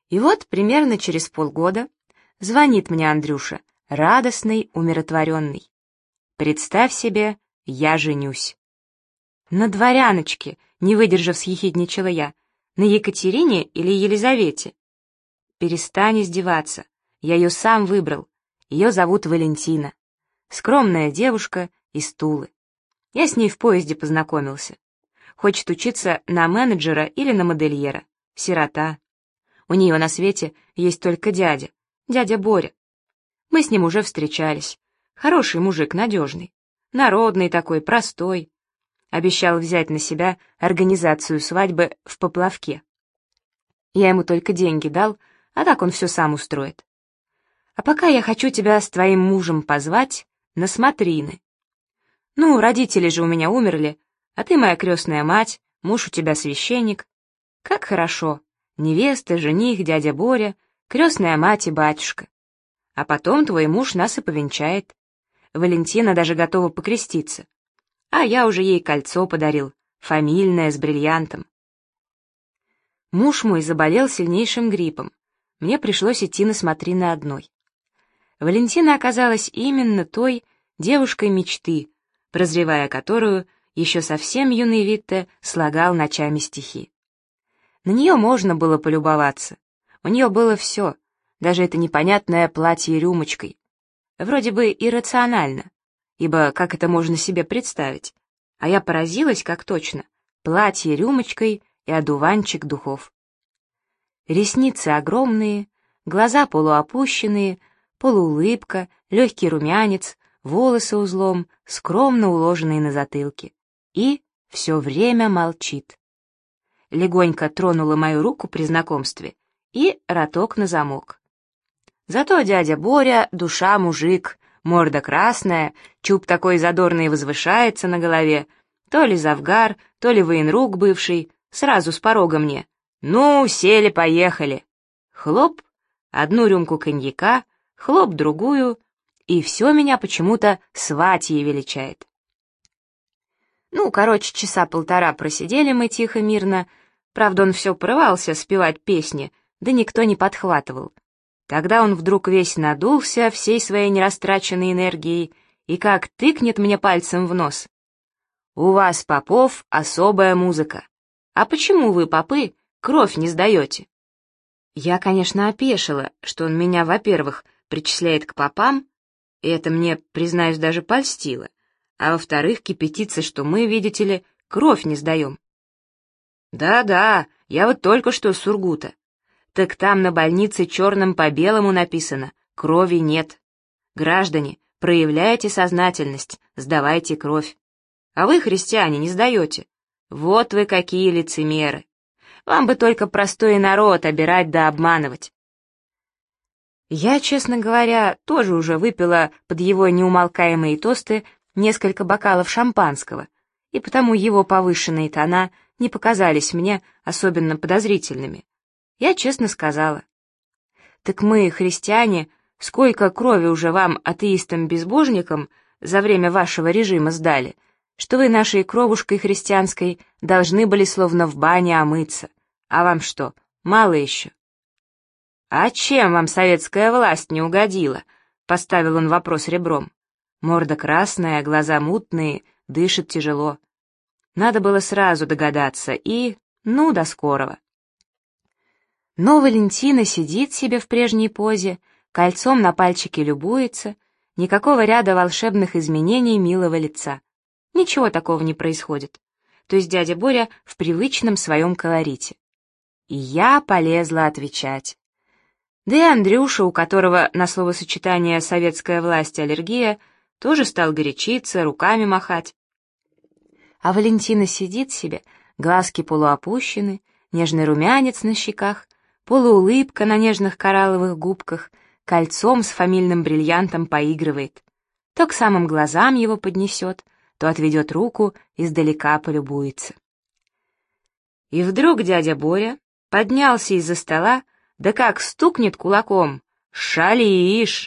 И вот примерно через полгода звонит мне Андрюша, радостный, умиротворенный. Представь себе, я женюсь. На дворяночке, не выдержав, съехидничала я. На Екатерине или Елизавете? Перестань издеваться. Я ее сам выбрал. Ее зовут Валентина. Скромная девушка из Тулы. Я с ней в поезде познакомился. Хочет учиться на менеджера или на модельера. Сирота. У нее на свете есть только дядя Боря. Мы с ним уже встречались. Хороший мужик, надежный. Народный такой, простой. Обещал взять на себя организацию свадьбы в Поплавке. Я ему только деньги дал, а так он все сам устроит. А пока я хочу тебя с твоим мужем позвать на смотрины. Ну, родители же у меня умерли, а ты моя крестная мать, муж у тебя священник. Как хорошо. Невеста, жених, дядя Боря, крестная мать и батюшка. А потом твой муж нас и повенчает. Валентина даже готова покреститься. А я уже ей кольцо подарил, фамильное, с бриллиантом. Муж мой заболел сильнейшим гриппом. Мне пришлось идти на смотрины одной. Валентина оказалась именно той девушкой мечты, прозревая которую еще совсем юный Витте слагал ночами стихи. На нее можно было полюбоваться. У нее было все, даже это непонятное платье рюмочкой. Вроде бы иррационально, ибо как это можно себе представить? А я поразилась, как точно. Платье рюмочкой и одуванчик духов. Ресницы огромные, глаза полуопущенные, полуулыбка, легкий румянец, волосы узлом, скромно уложенные на затылке. И все время молчит. Легонько тронула мою руку при знакомстве и роток на замок. Зато дядя Боря — душа мужик, морда красная, чуб такой задорный возвышается на голове, то ли завгар, то ли военрук бывший, сразу с порога мне. Ну, сели, поехали. Хлоп, одну рюмку коньяка, хлоп, другую, и все меня почему-то сватьей величает. Ну, короче, часа полтора просидели мы тихо-мирно, правда, он все порывался спевать песни, да никто не подхватывал. Тогда он вдруг весь надулся всей своей нерастраченной энергией и как тыкнет мне пальцем в нос. «У вас, попов, особая музыка. А почему вы, попы, кровь не сдаете?» Я, конечно, опешила, что он меня, во-первых, причисляет к попам, и это мне, признаюсь, даже польстило, а во-вторых, кипятится, что мы, видите ли, кровь не сдаем. «Да-да, я вот только что с Сургута. Так там на больнице черным по белому написано: крови нет. Граждане, проявляйте сознательность, сдавайте кровь. А вы, христиане, не сдаете. Вот вы какие лицемеры. Вам бы только простой народ обирать да обманывать». Я, честно говоря, тоже уже выпила под его неумолкаемые тосты несколько бокалов шампанского, и потому его повышенные тона не показались мне особенно подозрительными. Я честно сказала: «Так мы, христиане, сколько крови уже вам, атеистам-безбожникам, за время вашего режима сдали, что вы нашей кровушкой христианской должны были словно в бане омыться. А вам что, мало еще?» «А чем вам советская власть не угодила?» — поставил он вопрос ребром. Морда красная, глаза мутные, дышит тяжело. Надо было сразу догадаться и... ну, до скорого. Но Валентина сидит себе в прежней позе, кольцом на пальчике любуется, никакого ряда волшебных изменений милого лица. Ничего такого не происходит. То есть дядя Боря в привычном своем колорите. И я полезла отвечать. Да и Андрюша, у которого на словосочетание «советская власть» аллергия, тоже стал горячиться, руками махать. А Валентина сидит себе, глазки полуопущены, нежный румянец на щеках, полуулыбка на нежных коралловых губках, кольцом с фамильным бриллиантом поигрывает. То к самым глазам его поднесет, то отведет руку, издалека полюбуется. И вдруг дядя Боря поднялся из-за стола, да как стукнет кулаком: «Шалишь!»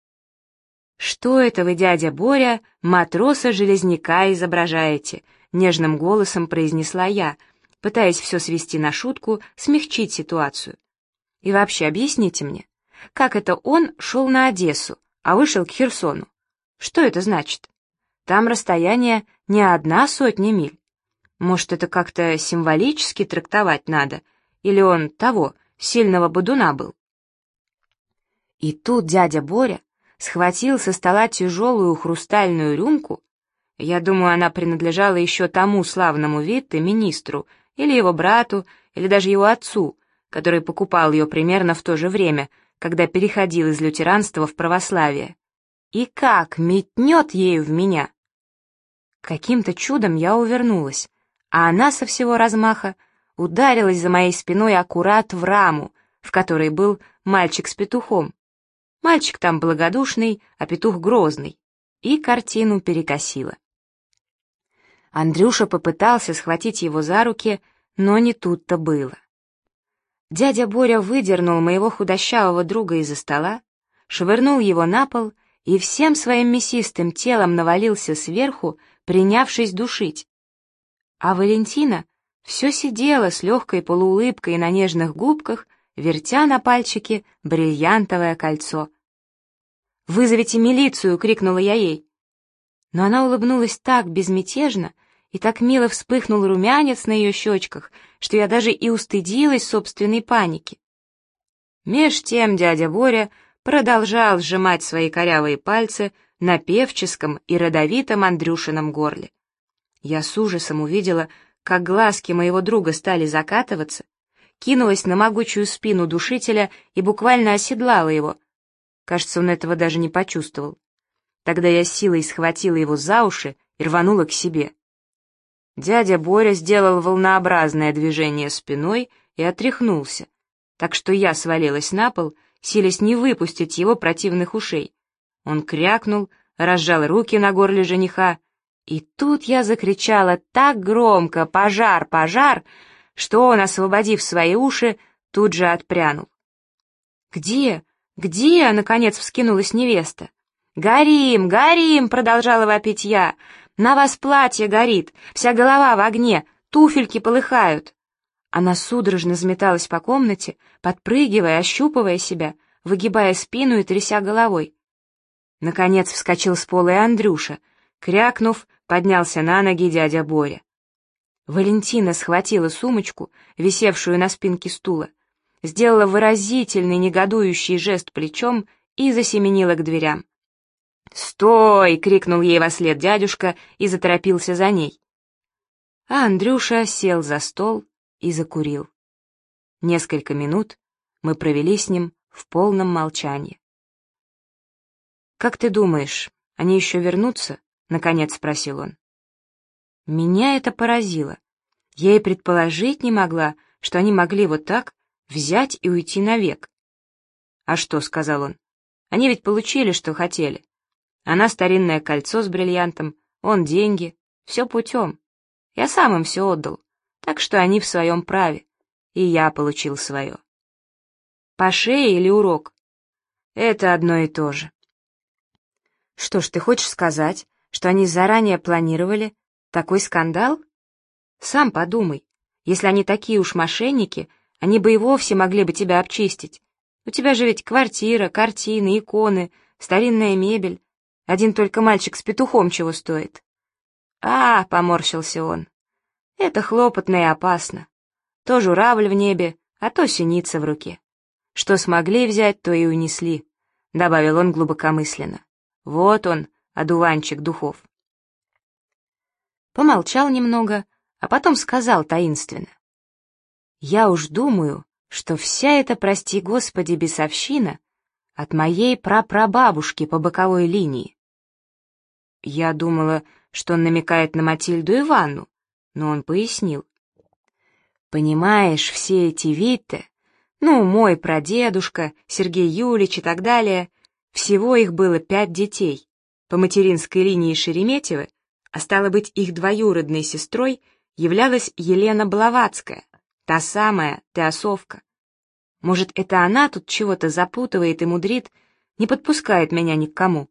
«Что это вы, дядя Боря, матроса-железняка изображаете?» — нежным голосом произнесла я, пытаясь все свести на шутку, смягчить ситуацию. И вообще, объясните мне, как это он шел на Одессу, а вышел к Херсону? Что это значит? Там расстояние не 1 сотня миль. Может, это как-то символически трактовать надо? Или он того, сильного бодуна был? И тут дядя Боря схватил со стола тяжелую хрустальную рюмку. Я думаю, она принадлежала еще тому славному Витте, министру, или его брату, или даже его отцу, который покупал ее примерно в то же время, когда переходил из лютеранства в православие. И как метнет ею в меня! Каким-то чудом я увернулась, а она со всего размаха ударилась за моей спиной аккурат в раму, в которой был мальчик с петухом. Мальчик там благодушный, а петух грозный. И картину перекосило. Андрюша попытался схватить его за руки, но не тут-то было. Дядя Боря выдернул моего худощавого друга из-за стола, швырнул его на пол и всем своим мясистым телом навалился сверху, принявшись душить. А Валентина все сидела с легкой полуулыбкой на нежных губках, вертя на пальчике бриллиантовое кольцо. «Вызовите милицию!» — крикнула я ей. Но она улыбнулась так безмятежно, и так мило вспыхнул румянец на ее щечках, что я даже и устыдилась собственной паники. Меж тем дядя Боря продолжал сжимать свои корявые пальцы на певческом и родовитом Андрюшином горле. Я с ужасом увидела, как глазки моего друга стали закатываться, кинулась на могучую спину душителя и буквально оседлала его. Кажется, он этого даже не почувствовал. Тогда я силой схватила его за уши и рванула к себе. Дядя Боря сделал волнообразное движение спиной и отряхнулся, так что я свалилась на пол, силясь не выпустить его противных ушей. Он крякнул, разжал руки на горле жениха, и тут я закричала так громко «Пожар! Пожар!», что он, освободив свои уши, тут же отпрянул. «Где? Где?» — наконец вскинулась невеста. «Горим! Горим!» — продолжала вопить я. «На вас платье горит, вся голова в огне, туфельки полыхают». Она судорожно заметалась по комнате, подпрыгивая, ощупывая себя, выгибая спину и тряся головой. Наконец вскочил с пола и Андрюша. Крякнув, поднялся на ноги дядя Боря. Валентина схватила сумочку, висевшую на спинке стула, сделала выразительный негодующий жест плечом и засеменила к дверям. «Стой!» — крикнул ей вослед дядюшка и заторопился за ней. А Андрюша сел за стол и закурил. Несколько минут мы провели с ним в полном молчании. «Как ты думаешь, они еще вернутся?» — наконец спросил он. Меня это поразило. Я и предположить не могла, что они могли вот так взять и уйти навек. «А что?» — сказал он. «Они ведь получили, что хотели. Она старинное кольцо с бриллиантом, он деньги, все путем. Я сам им все отдал, так что они в своем праве, и я получил свое. По шее или урок? Это одно и то же». «Что ж, ты хочешь сказать, что они заранее планировали такой скандал? Сам подумай, если они такие уж мошенники, они бы и вовсе могли бы тебя обчистить. У тебя же ведь квартира, картины, иконы, старинная мебель. Один только мальчик с петухом чего стоит». «А, — поморщился он, — это хлопотно и опасно. То журавль в небе, а то синица в руке. Что смогли взять, то и унесли», — добавил он глубокомысленно. «Вот он, одуванчик духов». Помолчал немного, а потом сказал таинственно: «Я уж думаю, что вся эта, прости господи, бесовщина от моей прапрабабушки по боковой линии». Я думала, что он намекает на Матильду Ивановну, но он пояснил. «Понимаешь, все эти Витте, ну, мой прадедушка, Сергей Юлич и так далее, всего их было 5 детей. По материнской линии Шереметьевы, а стало быть, их двоюродной сестрой являлась Елена Блаватская, та самая Теосовка. Может, это она тут чего-то запутывает и мудрит, не подпускает меня ни к кому».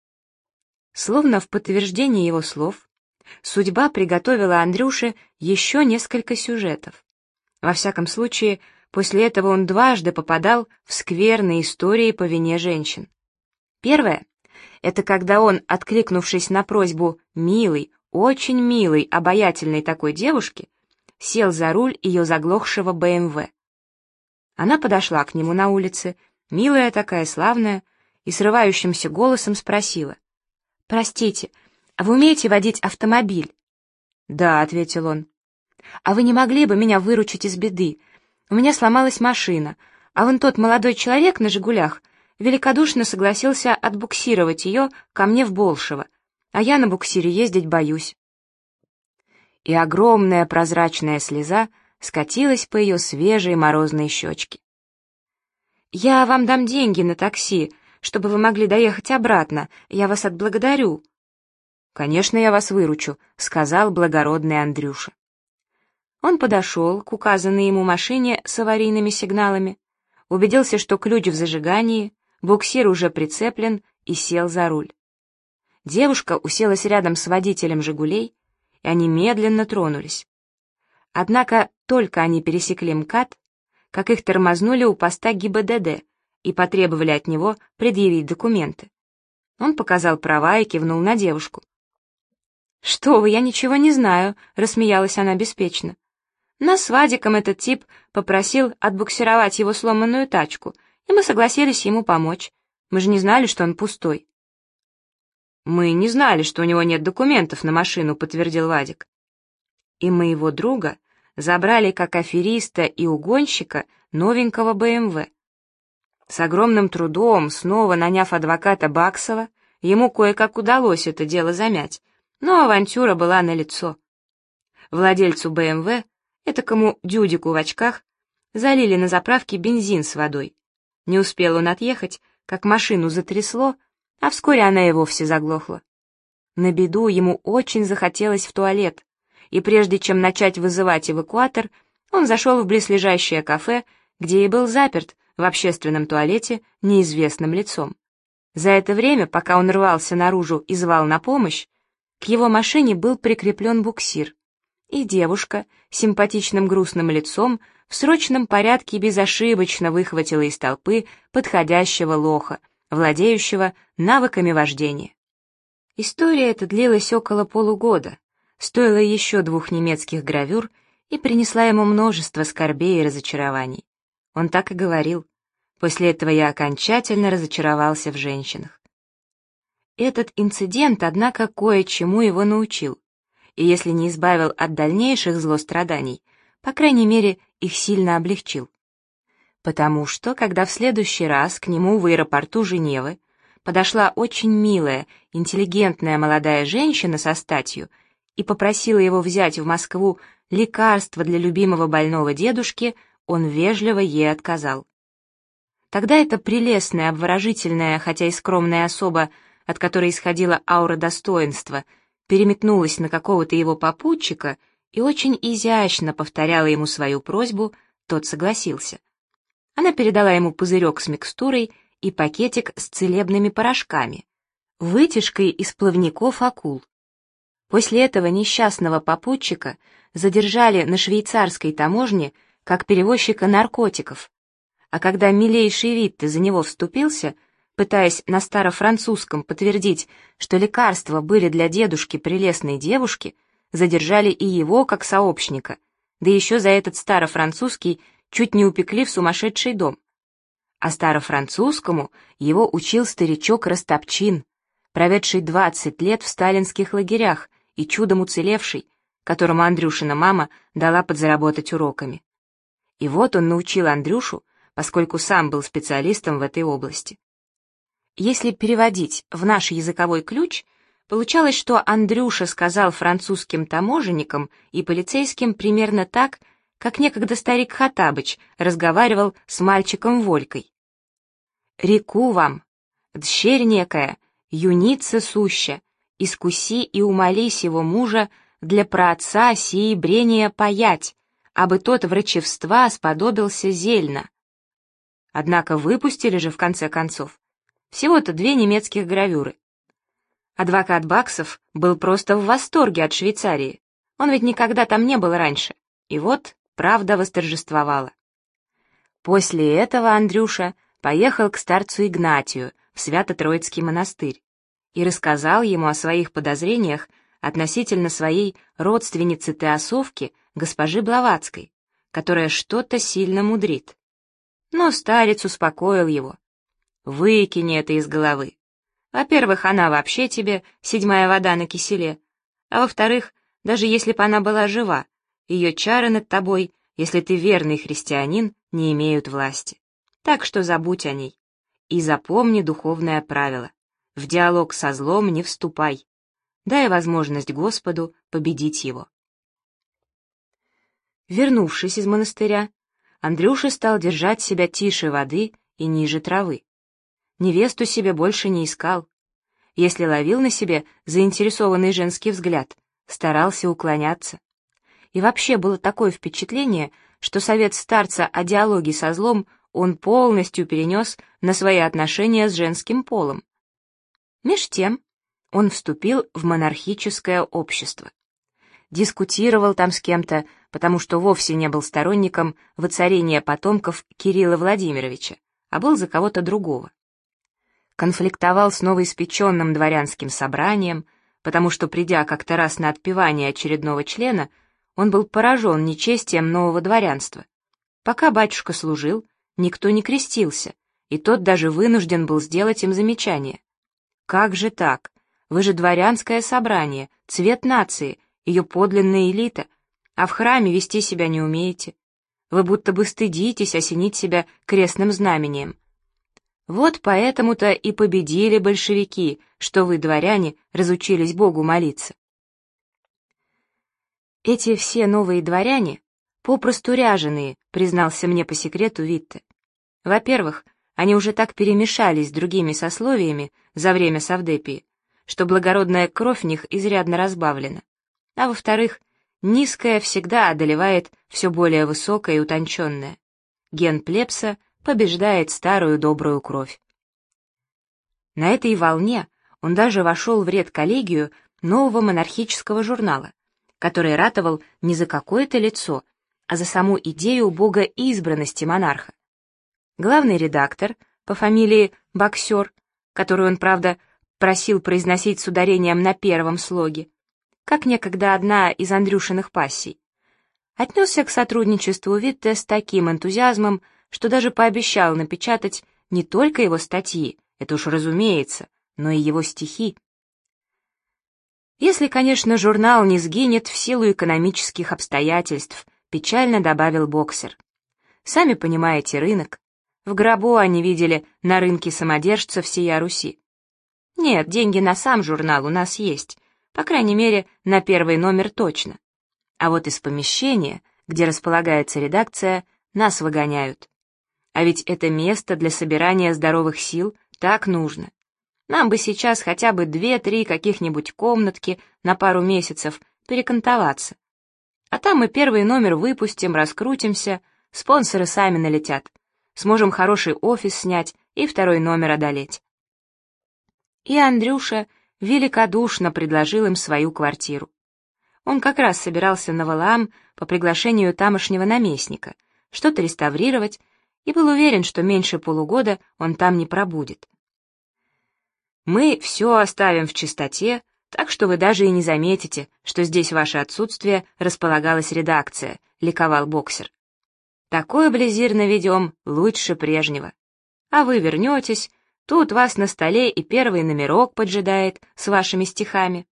Словно в подтверждение его слов, судьба приготовила Андрюше еще несколько сюжетов. Во всяком случае, После этого он дважды попадал в скверные истории по вине женщин. Первое — это когда он, откликнувшись на просьбу милой, очень милой, обаятельной такой девушки, сел за руль ее заглохшего БМВ. Она подошла к нему на улице, милая такая, славная, и срывающимся голосом спросила: «Простите, а вы умеете водить автомобиль?» «Да», — ответил он. «А вы не могли бы меня выручить из беды? У меня сломалась машина, а вон тот молодой человек на «Жигулях» великодушно согласился отбуксировать ее ко мне в Болшево, а я на буксире ездить боюсь». И огромная прозрачная слеза скатилась по ее свежей морозной щечке. «Я вам дам деньги на такси, чтобы вы могли доехать обратно. Я вас отблагодарю». «Конечно, я вас выручу», — сказал благородный Андрюша. Он подошел к указанной ему машине с аварийными сигналами, убедился, что ключ в зажигании, буксир уже прицеплен, и сел за руль. Девушка уселась рядом с водителем «Жигулей», и они медленно тронулись. Однако только они пересекли МКАД, как их тормознули у поста ГИБДД и потребовали от него предъявить документы. Он показал права и кивнул на девушку. «Что вы, я ничего не знаю», — рассмеялась она беспечно. «Нас с Вадиком этот тип попросил отбуксировать его сломанную тачку, и мы согласились ему помочь. Мы же не знали, что он пустой». «Мы не знали, что у него нет документов на машину», — подтвердил Вадик. «И моего друга забрали как афериста и угонщика новенького БМВ. С огромным трудом, снова наняв адвоката Баксова, ему кое-как удалось это дело замять, но авантюра была налицо. Владельцу БМВ, этакому дюдику в очках, залили на заправке бензин с водой. Не успел он отъехать, как машину затрясло, а вскоре она и вовсе заглохла. На беду ему очень захотелось в туалет, и прежде чем начать вызывать эвакуатор, он зашел в близлежащее кафе, где и был заперт в общественном туалете неизвестным лицом. За это время, пока он рвался наружу и звал на помощь, к его машине был прикреплен буксир, и девушка с симпатичным грустным лицом в срочном порядке безошибочно выхватила из толпы подходящего лоха, владеющего навыками вождения. История эта длилась около полугода, стоила еще 2 немецких гравюр и принесла ему множество скорбей и разочарований. Он так и говорил: «После этого я окончательно разочаровался в женщинах». Этот инцидент, однако, кое-чему его научил, и если не избавил от дальнейших злостраданий, по крайней мере, их сильно облегчил. Потому что, когда в следующий раз к нему в аэропорту Женевы подошла очень милая, интеллигентная молодая женщина со статью и попросила его взять в Москву лекарство для любимого больного дедушки, он вежливо ей отказал. Тогда эта прелестная, обворожительная, хотя и скромная особа, от которой исходила аура достоинства, переметнулась на какого-то его попутчика и очень изящно повторяла ему свою просьбу, тот согласился. Она передала ему пузырек с микстурой и пакетик с целебными порошками, вытяжкой из плавников акул. После этого несчастного попутчика задержали на швейцарской таможне как перевозчика наркотиков, а когда милейший Витте за него вступился, пытаясь на старофранцузском подтвердить, что лекарства были для дедушки прелестной девушки, задержали и его как сообщника, да еще за этот старофранцузский чуть не упекли в сумасшедший дом. А старофранцузскому его учил старичок Растопчин, проведший 20 лет в сталинских лагерях и чудом уцелевший, которому Андрюшина мама дала подзаработать уроками. И вот он научил Андрюшу, поскольку сам был специалистом в этой области. Если переводить в наш языковой ключ, получалось, что Андрюша сказал французским таможенникам и полицейским примерно так, как некогда старик Хаттабыч разговаривал с мальчиком Волькой. «Реку вам, дщерь некая, юница суща, искуси и умоли сего мужа для праотца сии брения паять, абы тот врачевства сподобился зельно». Однако выпустили же в конце концов. Всего-то 2 немецких гравюры. Адвокат Баксов был просто в восторге от Швейцарии. Он ведь никогда там не был раньше. И вот правда восторжествовала. После этого Андрюша поехал к старцу Игнатию в Свято-Троицкий монастырь и рассказал ему о своих подозрениях относительно своей родственницы Теософки, госпожи Блаватской, которая что-то сильно мудрит. Но старец успокоил его. «Выкини это из головы. Во-первых, она вообще тебе седьмая вода на киселе, а во-вторых, даже если бы она была жива, ее чары над тобой, если ты верный христианин, не имеют власти. Так что забудь о ней. И запомни духовное правило. В диалог со злом не вступай. Дай возможность Господу победить его». Вернувшись из монастыря, Андрюша стал держать себя тише воды и ниже травы. Невесту себе больше не искал. Если ловил на себе заинтересованный женский взгляд, старался уклоняться. И вообще было такое впечатление, что совет старца о диалоге со злом он полностью перенес на свои отношения с женским полом. Меж тем он вступил в монархическое общество. Дискутировал там с кем-то, потому что вовсе не был сторонником воцарения потомков Кирилла Владимировича, а был за кого-то другого. Конфликтовал с новоиспеченным дворянским собранием, потому что, придя как-то раз на отпевание очередного члена, он был поражен нечестием нового дворянства. Пока батюшка служил, никто не крестился, и тот даже вынужден был сделать им замечание. «Как же так? Вы же дворянское собрание, цвет нации, ее подлинная элита, а в храме вести себя не умеете. Вы будто бы стыдитесь осенить себя крестным знамением. Вот поэтому-то и победили большевики, что вы, дворяне, разучились Богу молиться». Эти все новые дворяне попросту ряженые, признался мне по секрету Витте. Во-первых, они уже так перемешались с другими сословиями за время совдепии, что благородная кровь в них изрядно разбавлена. А во-вторых, низкое всегда одолевает все более высокое и утонченное. Ген плебса побеждает старую добрую кровь. На этой волне он даже вошел в редколлегию нового монархического журнала, который ратовал не за какое-то лицо, а за саму идею богоизбранности монарха. Главный редактор по фамилии Боксер, которую он, правда, просил произносить с ударением на первом слоге, как некогда одна из Андрюшиных пассий, отнесся к сотрудничеству Витте с таким энтузиазмом, что даже пообещал напечатать не только его статьи, это уж разумеется, но и его стихи. Если, конечно, журнал не сгинет в силу экономических обстоятельств, печально добавил Боксер. Сами понимаете, рынок. В гробу они видели на рынке самодержцев всея Руси. Нет, деньги на сам журнал у нас есть, по крайней мере, на первый номер точно. А вот из помещения, где располагается редакция, нас выгоняют. А ведь это место для собирания здоровых сил так нужно. Нам бы сейчас хотя бы 2-3 каких-нибудь комнатки на пару месяцев перекантоваться. А там мы первый номер выпустим, раскрутимся, спонсоры сами налетят. Сможем хороший офис снять и второй номер одолеть. И Андрюша великодушно предложил им свою квартиру. Он как раз собирался на Валаам по приглашению тамошнего наместника, что-то реставрировать, и был уверен, что меньше полугода он там не пробудет. «Мы все оставим в чистоте, так что вы даже и не заметите, что здесь в ваше отсутствие располагалась редакция», — ликовал Боксер. «Такой близир наведем лучше прежнего. А вы вернетесь, тут вас на столе и первый номерок поджидает с вашими стихами».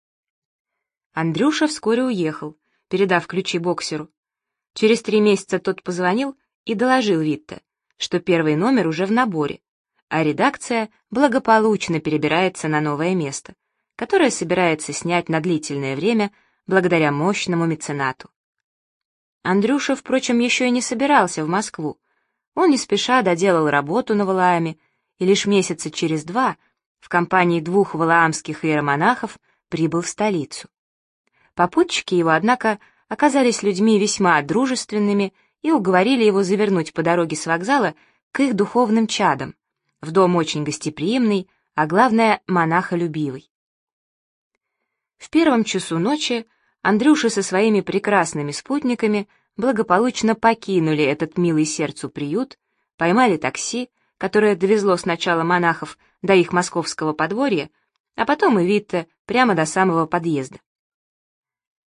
Андрюша вскоре уехал, передав ключи Боксеру. Через 3 месяца тот позвонил и доложил Витте, что первый номер уже в наборе, а редакция благополучно перебирается на новое место, которое собирается снять на длительное время благодаря мощному меценату. Андрюша, впрочем, еще и не собирался в Москву. Он не спеша доделал работу на Валааме, и лишь месяца через 2 в компании 2 валаамских иеромонахов прибыл в столицу. Попутчики его, однако, оказались людьми весьма дружественными и уговорили его завернуть по дороге с вокзала к их духовным чадам, в дом очень гостеприимный, а главное, монахолюбивый. В 1 часу ночи Андрюша со своими прекрасными спутниками благополучно покинули этот милый сердцу приют, поймали такси, которое довезло сначала монахов до их московского подворья, а потом и Витте прямо до самого подъезда.